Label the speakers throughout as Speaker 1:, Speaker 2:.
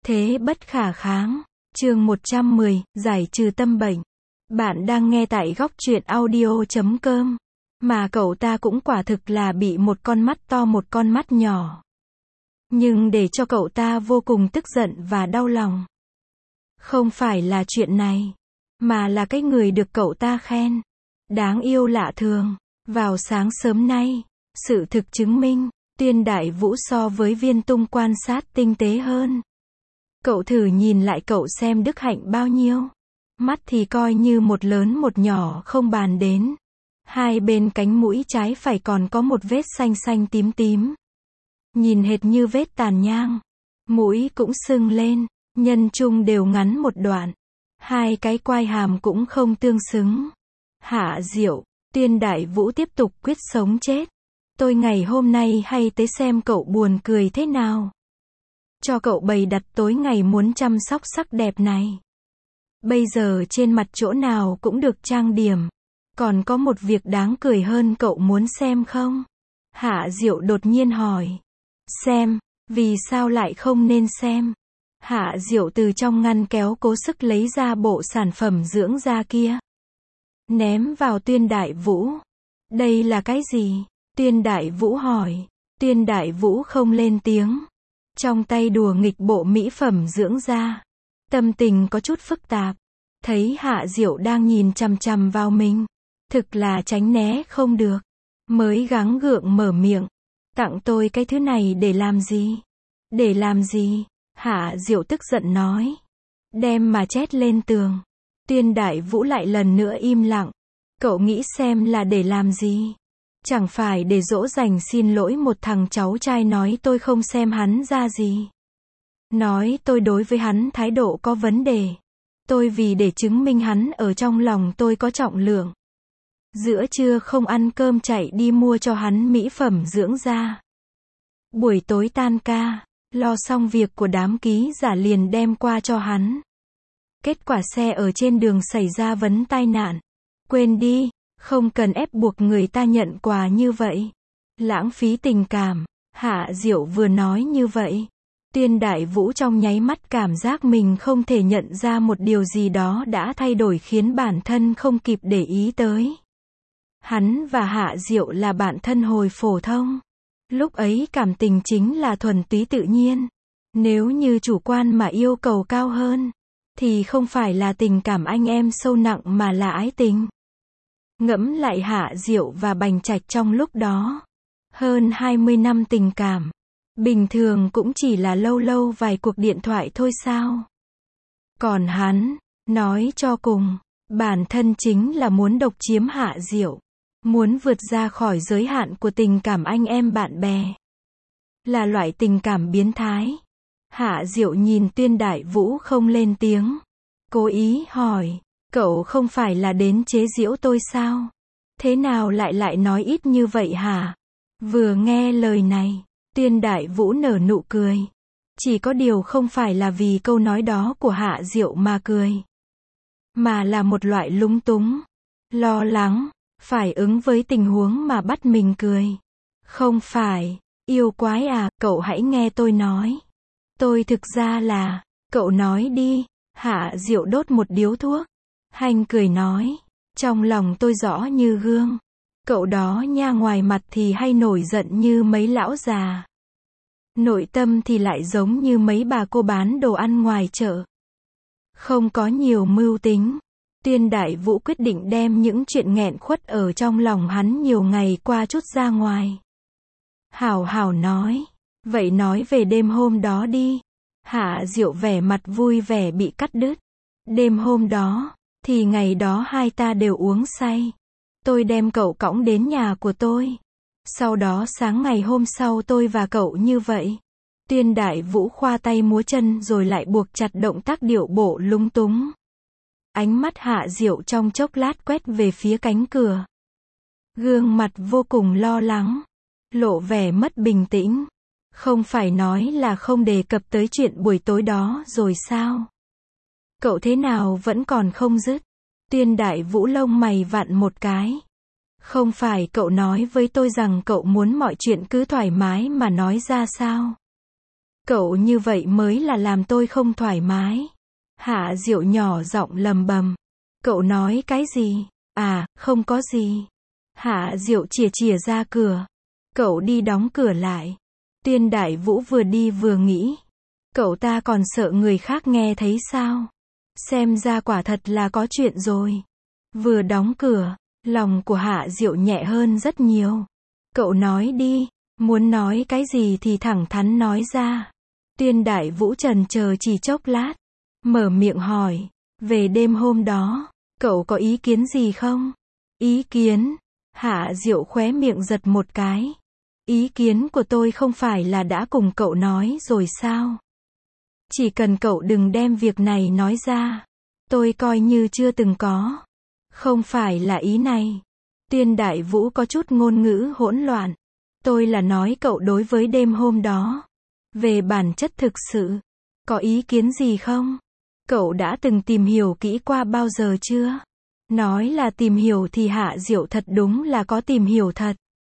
Speaker 1: Thế bất khả kháng. Chương 110, giải trừ tâm bệnh. Bạn đang nghe tại góc truyện audio.com. Mà cậu ta cũng quả thực là bị một con mắt to một con mắt nhỏ. Nhưng để cho cậu ta vô cùng tức giận và đau lòng. Không phải là chuyện này, mà là cái người được cậu ta khen. Đáng yêu lạ thường. Vào sáng sớm nay, sự thực chứng minh, Tuyên Đại Vũ so với Viên Tung quan sát tinh tế hơn. Cậu thử nhìn lại cậu xem đức hạnh bao nhiêu. Mắt thì coi như một lớn một nhỏ không bàn đến. Hai bên cánh mũi trái phải còn có một vết xanh xanh tím tím. Nhìn hệt như vết tàn nhang. Mũi cũng sưng lên, nhân trung đều ngắn một đoạn. Hai cái quai hàm cũng không tương xứng. Hạ Diệu, Tuyên Đại Vũ tiếp tục quyết sống chết. Tôi ngày hôm nay hay tới xem cậu buồn cười thế nào. Cho cậu bày đặt tối ngày muốn chăm sóc sắc đẹp này. Bây giờ trên mặt chỗ nào cũng được trang điểm. Còn có một việc đáng cười hơn cậu muốn xem không? Hạ Diệu đột nhiên hỏi. Xem, vì sao lại không nên xem? Hạ Diệu từ trong ngăn kéo cố sức lấy ra bộ sản phẩm dưỡng da kia. Ném vào Tuyên Đại Vũ. Đây là cái gì? Tuyên Đại Vũ hỏi. Tuyên Đại Vũ không lên tiếng. Trong tay đùa nghịch bộ mỹ phẩm dưỡng da. Tâm tình có chút phức tạp. Thấy Hạ Diệu đang nhìn chằm chằm vào mình. Thực là tránh né không được. Mới gắng gượng mở miệng. Tặng tôi cái thứ này để làm gì? Để làm gì? Hạ Diệu tức giận nói. Đem mà chét lên tường. Tuyên Đại Vũ lại lần nữa im lặng. Cậu nghĩ xem là để làm gì? Chẳng phải để dỗ dành xin lỗi một thằng cháu trai nói tôi không xem hắn ra gì. Nói tôi đối với hắn thái độ có vấn đề. Tôi vì để chứng minh hắn ở trong lòng tôi có trọng lượng. Giữa trưa không ăn cơm chạy đi mua cho hắn mỹ phẩm dưỡng da. Buổi tối tan ca, lo xong việc của đám ký giả liền đem qua cho hắn. Kết quả xe ở trên đường xảy ra vấn tai nạn. Quên đi, không cần ép buộc người ta nhận quà như vậy. Lãng phí tình cảm. Hạ Diệu vừa nói như vậy. Tuyên Đại Vũ trong nháy mắt cảm giác mình không thể nhận ra một điều gì đó đã thay đổi khiến bản thân không kịp để ý tới. Hắn và Hạ Diệu là bạn thân hồi phổ thông. Lúc ấy cảm tình chính là thuần túy tự nhiên. Nếu như chủ quan mà yêu cầu cao hơn, thì không phải là tình cảm anh em sâu nặng mà là ái tình. Ngẫm lại Hạ Diệu và Bành Trạch trong lúc đó. Hơn 20 năm tình cảm. Bình thường cũng chỉ là lâu lâu vài cuộc điện thoại thôi sao. Còn hắn, nói cho cùng, bản thân chính là muốn độc chiếm Hạ Diệu. Muốn vượt ra khỏi giới hạn của tình cảm anh em bạn bè. Là loại tình cảm biến thái. Hạ Diệu nhìn Tuyên Đại Vũ không lên tiếng. Cố ý hỏi. Cậu không phải là đến chế giễu tôi sao? Thế nào lại nói ít như vậy hả? Vừa nghe lời này, Tuyên Đại Vũ nở nụ cười. Chỉ có điều không phải là vì câu nói đó của Hạ Diệu mà cười. Mà là một loại lúng túng. Lo lắng. Phải ứng với tình huống mà bắt mình cười. Không phải. Yêu quái à, cậu hãy nghe tôi nói. Tôi thực ra là. Cậu nói đi. Hạ Diệu đốt một điếu thuốc. Hanh cười nói. Trong lòng tôi rõ như gương. Cậu đó nha ngoài mặt thì hay nổi giận như mấy lão già. Nội tâm thì lại giống như mấy bà cô bán đồ ăn ngoài chợ. Không có nhiều mưu tính. Tuyên Đại Vũ quyết định đem những chuyện nghẹn khuất ở trong lòng hắn nhiều ngày qua chút ra ngoài. Hảo hảo nói. Vậy nói về đêm hôm đó đi. Hạ Diệu vẻ mặt vui vẻ bị cắt đứt. Đêm hôm đó, thì ngày đó hai ta đều uống say. Tôi đem cậu cõng đến nhà của tôi. Sau đó sáng ngày hôm sau tôi và cậu như vậy. Tuyên Đại Vũ khoa tay múa chân rồi lại buộc chặt động tác điệu bộ lung túng. Ánh mắt Hạ Diệu trong chốc lát quét về phía cánh cửa. Gương mặt vô cùng lo lắng. Lộ vẻ mất bình tĩnh. Không phải nói là không đề cập tới chuyện buổi tối đó rồi sao? Cậu thế nào vẫn còn không dứt? Tuyên Đại Vũ lông mày vặn một cái. Không phải cậu nói với tôi rằng cậu muốn mọi chuyện cứ thoải mái mà nói ra sao? Cậu như vậy mới là làm tôi không thoải mái. Hạ Diệu nhỏ giọng lầm bầm. Cậu nói cái gì? À, không có gì. Hạ Diệu chìa chìa ra cửa. Cậu đi đóng cửa lại. Tuyên Đại Vũ vừa đi vừa nghĩ. Cậu ta còn sợ người khác nghe thấy sao? Xem ra quả thật là có chuyện rồi. Vừa đóng cửa, lòng của Hạ Diệu nhẹ hơn rất nhiều. Cậu nói đi, muốn nói cái gì thì thẳng thắn nói ra. Tuyên Đại Vũ chần chờ chỉ chốc lát, mở miệng hỏi, về đêm hôm đó, cậu có ý kiến gì không? Ý kiến? Hạ Diệu khóe miệng giật một cái. Ý kiến của tôi không phải là đã cùng cậu nói rồi sao? Chỉ cần cậu đừng đem việc này nói ra, tôi coi như chưa từng có. Không phải là ý này. Tuyên Đại Vũ có chút ngôn ngữ hỗn loạn. Tôi là nói cậu đối với đêm hôm đó, về bản chất thực sự, có ý kiến gì không? Cậu đã từng tìm hiểu kỹ qua bao giờ chưa? Nói là tìm hiểu thì Hạ Diệu thật đúng là có tìm hiểu thật.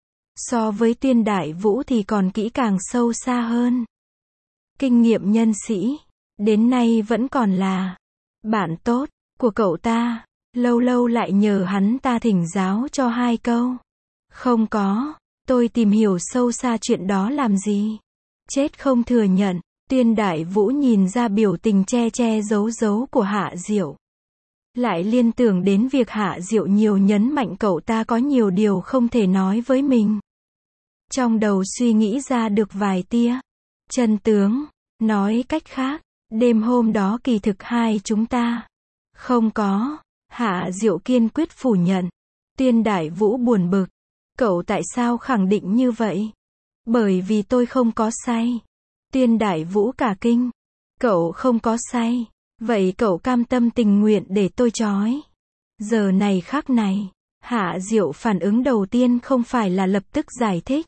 Speaker 1: So với Tuyên Đại Vũ thì còn kỹ càng sâu xa hơn. Kinh nghiệm nhân sĩ, đến nay vẫn còn là bạn tốt của cậu ta. Lâu lâu lại nhờ hắn ta thỉnh giáo cho 2 câu. Không có, tôi tìm hiểu sâu xa chuyện đó làm gì? Chết không thừa nhận. Tuyên Đại Vũ nhìn ra biểu tình che che giấu giấu của Hạ Diệu. Lại liên tưởng đến việc Hạ Diệu nhiều nhấn mạnh cậu ta có nhiều điều không thể nói với mình. Trong đầu suy nghĩ ra được vài tia chân tướng. Nói cách khác, đêm hôm đó kỳ thực hai chúng ta không có. Hạ Diệu kiên quyết phủ nhận. Tuyên Đại Vũ buồn bực. Cậu tại sao khẳng định như vậy? Bởi vì tôi không có say. Tuyên Đại Vũ cả kinh. Cậu không có say. Vậy cậu cam tâm tình nguyện để tôi trói? Giờ này khắc này, Hạ Diệu phản ứng đầu tiên không phải là lập tức giải thích,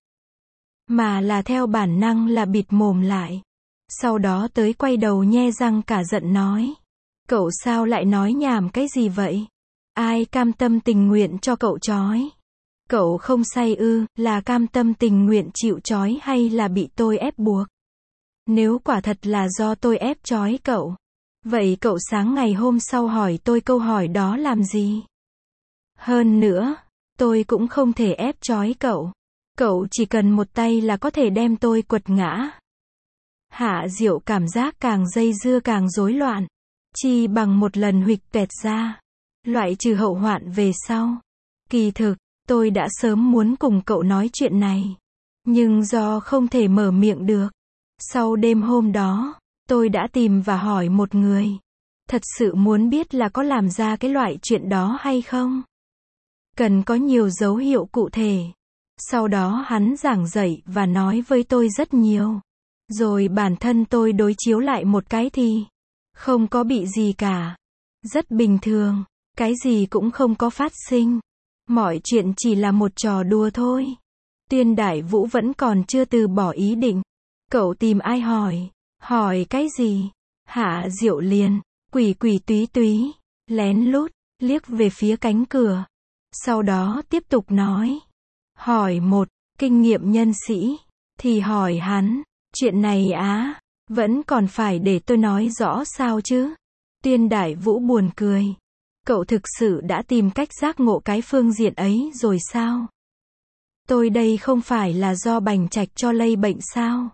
Speaker 1: mà là theo bản năng là bịt mồm lại. Sau đó tới quay đầu nhe răng cả giận nói. Cậu sao lại nói nhảm cái gì vậy? Ai cam tâm tình nguyện cho cậu trói? Cậu không say ư, là cam tâm tình nguyện chịu trói hay là bị tôi ép buộc? Nếu quả thật là do tôi ép trói cậu, vậy cậu sáng ngày hôm sau hỏi tôi câu hỏi đó làm gì? Hơn nữa, tôi cũng không thể ép trói cậu. Cậu chỉ cần một tay là có thể đem tôi quật ngã. Hạ Diệu cảm giác càng dây dưa càng rối loạn. Chi bằng một lần huỵch toẹt ra. Loại trừ hậu hoạn về sau. Kỳ thực, tôi đã sớm muốn cùng cậu nói chuyện này. Nhưng do không thể mở miệng được. Sau đêm hôm đó, tôi đã tìm và hỏi một người. Thật sự muốn biết là có làm ra cái loại chuyện đó hay không? Cần có nhiều dấu hiệu cụ thể. Sau đó hắn giảng dạy và nói với tôi rất nhiều. Rồi bản thân tôi đối chiếu lại một cái thì không có bị gì cả. Rất bình thường. Cái gì cũng không có phát sinh. Mọi chuyện chỉ là một trò đùa thôi. Tuyên Đại Vũ vẫn còn chưa từ bỏ ý định. Cậu tìm ai hỏi? Hỏi cái gì? Hạ Diệu liền quỷ quỷ túy túy, lén lút liếc về phía cánh cửa. Sau đó tiếp tục nói. Hỏi một, kinh nghiệm nhân sĩ, thì hỏi hắn, chuyện này á, vẫn còn phải để tôi nói rõ sao chứ? Tuyên Đại Vũ buồn cười. Cậu thực sự đã tìm cách giác ngộ cái phương diện ấy rồi sao? Tôi đây không phải là do bành trạch cho lây bệnh sao?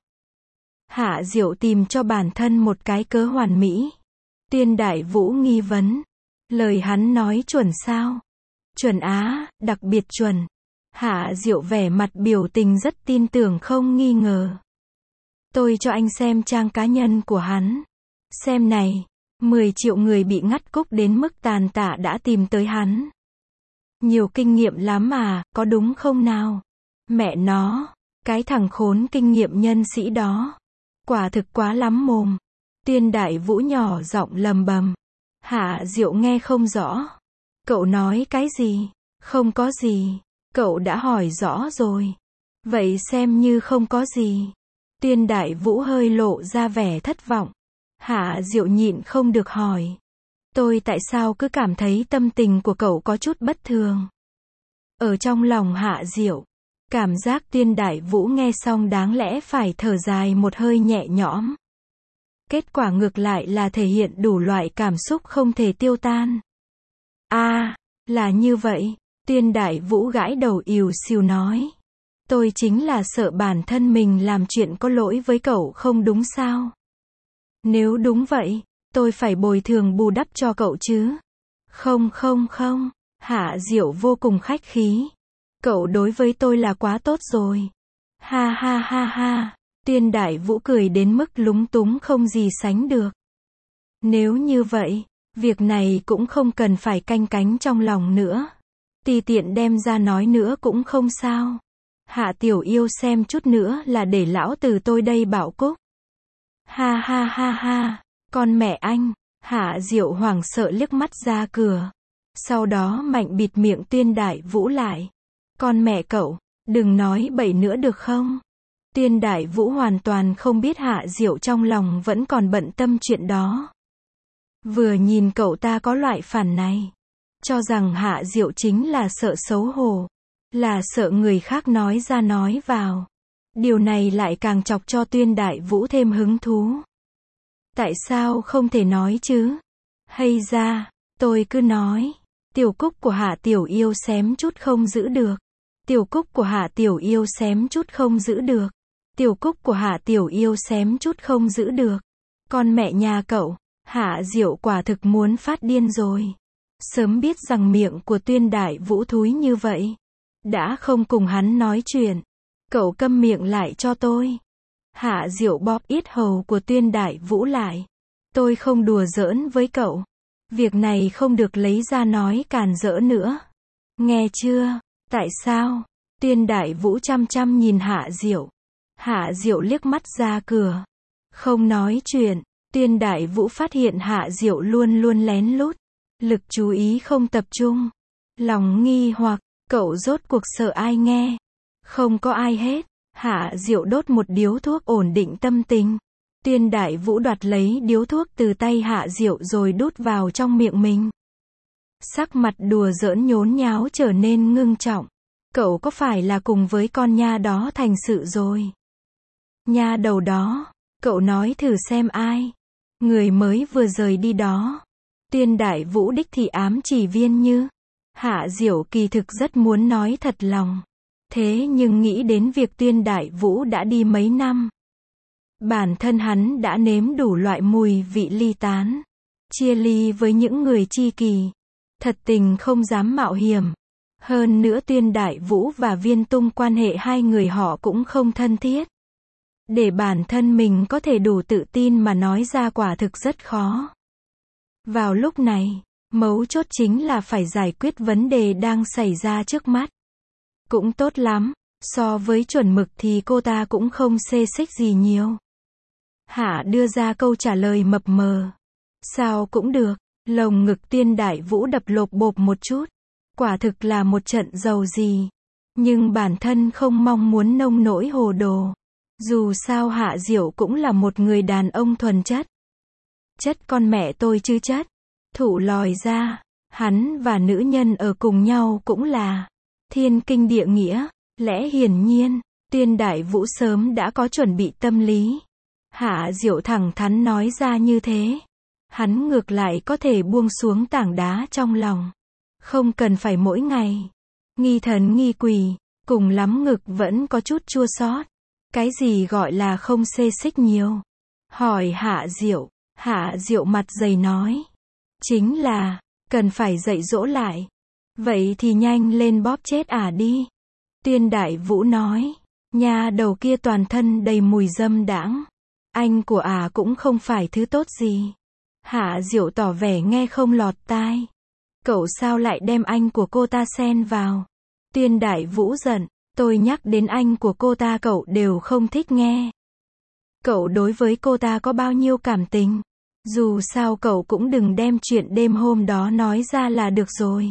Speaker 1: Hạ Diệu tìm cho bản thân một cái cớ hoàn mỹ. Tuyên Đại Vũ nghi vấn. Lời hắn nói chuẩn sao? Chuẩn á, đặc biệt chuẩn. Hạ Diệu vẻ mặt biểu tình rất tin tưởng không nghi ngờ. Tôi cho anh xem trang cá nhân của hắn. Xem này, 10 triệu người bị ngắt cúc đến mức tàn tạ đã tìm tới hắn. Nhiều kinh nghiệm lắm mà, có đúng không nào? Mẹ nó, cái thằng khốn kinh nghiệm nhân sĩ đó. Quả thực quá lắm mồm. Tuyên Đại Vũ nhỏ giọng lầm bầm. Hạ Diệu nghe không rõ. Cậu nói cái gì? Không có gì. Cậu đã hỏi rõ rồi. Vậy xem như không có gì. Tuyên Đại Vũ hơi lộ ra vẻ thất vọng. Hạ Diệu nhịn không được hỏi. Tôi tại sao cứ cảm thấy tâm tình của cậu có chút bất thường? Ở trong lòng Hạ Diệu, Cảm giác Tuyên Đại Vũ nghe xong đáng lẽ phải thở dài một hơi nhẹ nhõm. Kết quả ngược lại là thể hiện đủ loại cảm xúc không thể tiêu tan. Là như vậy. Tuyên Đại Vũ gãi đầu ìu xìu nói. Tôi chính là sợ bản thân mình làm chuyện có lỗi với cậu không đúng sao? Nếu đúng vậy, tôi phải bồi thường bù đắp cho cậu chứ. Không. Hạ Diệu vô cùng khách khí. Cậu đối với tôi là quá tốt rồi. Ha. Tuyên Đại Vũ cười đến mức lúng túng không gì sánh được. Nếu như vậy, việc này cũng không cần phải canh cánh trong lòng nữa. Tùy tiện đem ra nói nữa cũng không sao. Hạ Tiểu Yêu xem chút nữa là để lão từ tôi đây bảo Cúc. Ha. Con mẹ anh. Hạ Diệu hoảng sợ liếc mắt ra cửa. Sau đó mạnh bịt miệng Tuyên Đại Vũ lại. Con mẹ cậu, đừng nói bậy nữa được không? Tuyên Đại Vũ hoàn toàn không biết Hạ Diệu trong lòng vẫn còn bận tâm chuyện đó. Vừa nhìn cậu ta có loại phản này, cho rằng Hạ Diệu chính là sợ xấu hổ, là sợ người khác nói ra nói vào. Điều này lại càng chọc cho Tuyên Đại Vũ thêm hứng thú. Tại sao không thể nói chứ? Hay ra, tôi cứ nói. Tiểu Cúc của Hạ Tiểu Yêu xém chút không giữ được. Tiểu Cúc của Hạ Tiểu Yêu xém chút không giữ được. Tiểu Cúc của Hạ Tiểu Yêu xém chút không giữ được. Con mẹ nhà cậu, Hạ Diệu quả thực muốn phát điên rồi. Sớm biết rằng miệng của Tuyên Đại Vũ thúi như vậy, đã không cùng hắn nói chuyện. Cậu câm miệng lại cho tôi. Hạ Diệu bóp yết hầu của Tuyên Đại Vũ lại. Tôi không đùa giỡn với cậu. Việc này không được lấy ra nói càn rỡ nữa. Nghe chưa? Tại sao? Tuyên Đại Vũ chăm chăm nhìn Hạ Diệu. Hạ Diệu liếc mắt ra cửa. Không nói chuyện. Tuyên Đại Vũ phát hiện Hạ Diệu luôn luôn lén lút. Lực chú ý không tập trung. Lòng nghi hoặc, cậu rốt cuộc sợ ai nghe? Không có ai hết. Hạ Diệu đốt một điếu thuốc ổn định tâm tình. Tuyên Đại Vũ đoạt lấy điếu thuốc từ tay Hạ Diệu rồi đút vào trong miệng mình. Sắc mặt đùa giỡn nhốn nháo trở nên ngưng trọng. Cậu có phải là cùng với con nha đó thành sự rồi? Nha đầu đó, cậu nói thử xem ai? Người mới vừa rời đi đó. Tuyên Đại Vũ đích thị ám chỉ Viên Như. Hạ Diệu kỳ thực rất muốn nói thật lòng. Thế nhưng nghĩ đến việc Tuyên Đại Vũ đã đi mấy năm. Bản thân hắn đã nếm đủ loại mùi vị ly tán. Chia ly với những người tri kỷ. Thật tình không dám mạo hiểm. Hơn nữa Tuyên Đại Vũ và Viên Tung quan hệ hai người họ cũng không thân thiết. Để bản thân mình có thể đủ tự tin mà nói ra quả thực rất khó. Vào lúc này, mấu chốt chính là phải giải quyết vấn đề đang xảy ra trước mắt. Cũng tốt lắm, so với chuẩn mực thì cô ta cũng không xê xích gì nhiều. Hạ đưa ra câu trả lời mập mờ. Sao cũng được, lồng ngực Tuyên Đại Vũ đập lộp bộp một chút. Quả thực là một trận giàu gì. Nhưng bản thân không mong muốn nông nỗi hồ đồ. Dù sao Hạ Diệu cũng là một người đàn ông thuần chất. Chất con mẹ tôi chứ chất. Thụ lòi ra, hắn và nữ nhân ở cùng nhau cũng là thiên kinh địa nghĩa. Lẽ hiển nhiên, Tuyên Đại Vũ sớm đã có chuẩn bị tâm lý. Hạ Diệu thẳng thắn nói ra như thế. Hắn ngược lại có thể buông xuống tảng đá trong lòng. Không cần phải mỗi ngày nghi thần nghi quỷ, cùng lắm ngực vẫn có chút chua xót. Cái gì gọi là không xê xích nhiều? Hỏi Hạ Diệu. Hạ Diệu mặt dày nói. Chính là, cần phải dạy dỗ lại. Vậy thì nhanh lên bóp chết đi. Tuyên Đại Vũ nói. Nha đầu kia toàn thân đầy mùi dâm đãng. Anh của cũng không phải thứ tốt gì. Hạ Diệu tỏ vẻ nghe không lọt tai. Cậu sao lại đem anh của cô ta xen vào? Tuyên Đại Vũ giận. Tôi nhắc đến anh của cô ta cậu đều không thích nghe. Cậu đối với cô ta có bao nhiêu cảm tình? Dù sao cậu cũng đừng đem chuyện đêm hôm đó nói ra là được rồi.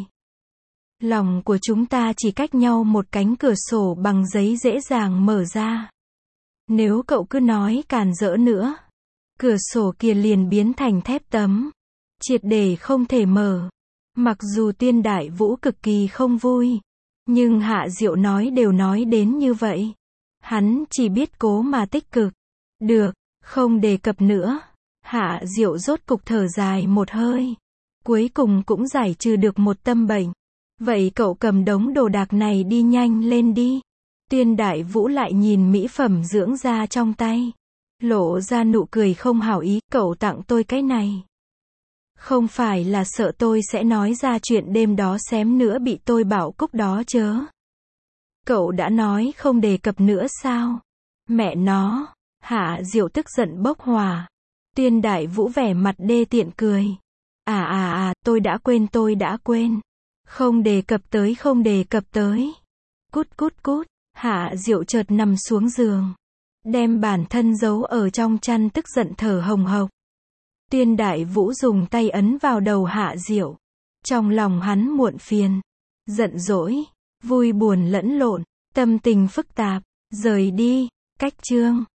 Speaker 1: Lòng của chúng ta chỉ cách nhau một cánh cửa sổ bằng giấy dễ dàng mở ra. Nếu cậu cứ nói càn rỡ nữa, cửa sổ kia liền biến thành thép tấm. Triệt để không thể mở. Mặc dù Tuyên Đại Vũ cực kỳ không vui. Nhưng Hạ Diệu đều nói đến như vậy. Hắn chỉ biết cố mà tích cực. Được, không đề cập nữa. Hạ Diệu rốt cục thở dài một hơi. Cuối cùng cũng giải trừ được một tâm bệnh. Vậy cậu cầm đống đồ đạc này đi nhanh lên đi. Tuyên Đại Vũ lại nhìn mỹ phẩm dưỡng da trong tay. Lộ ra nụ cười không hảo ý, cậu tặng tôi cái này. Không phải là sợ tôi sẽ nói ra chuyện đêm đó xém nữa bị tôi bảo cúc đó chớ. Cậu đã nói không đề cập nữa sao? Mẹ nó. Hạ Diệu tức giận bốc hỏa. Tuyên Đại Vũ vẻ mặt đê tiện cười. Tôi đã quên. Không đề cập tới. Cút. Hạ Diệu chợt nằm xuống giường. Đem bản thân giấu ở trong chăn tức giận thở hồng hộc. Tuyên Đại Vũ dùng tay ấn vào đầu Hạ Diệu. Trong lòng hắn muộn phiền, giận dỗi, vui buồn lẫn lộn, tâm tình phức tạp. Rời đi. Cách chương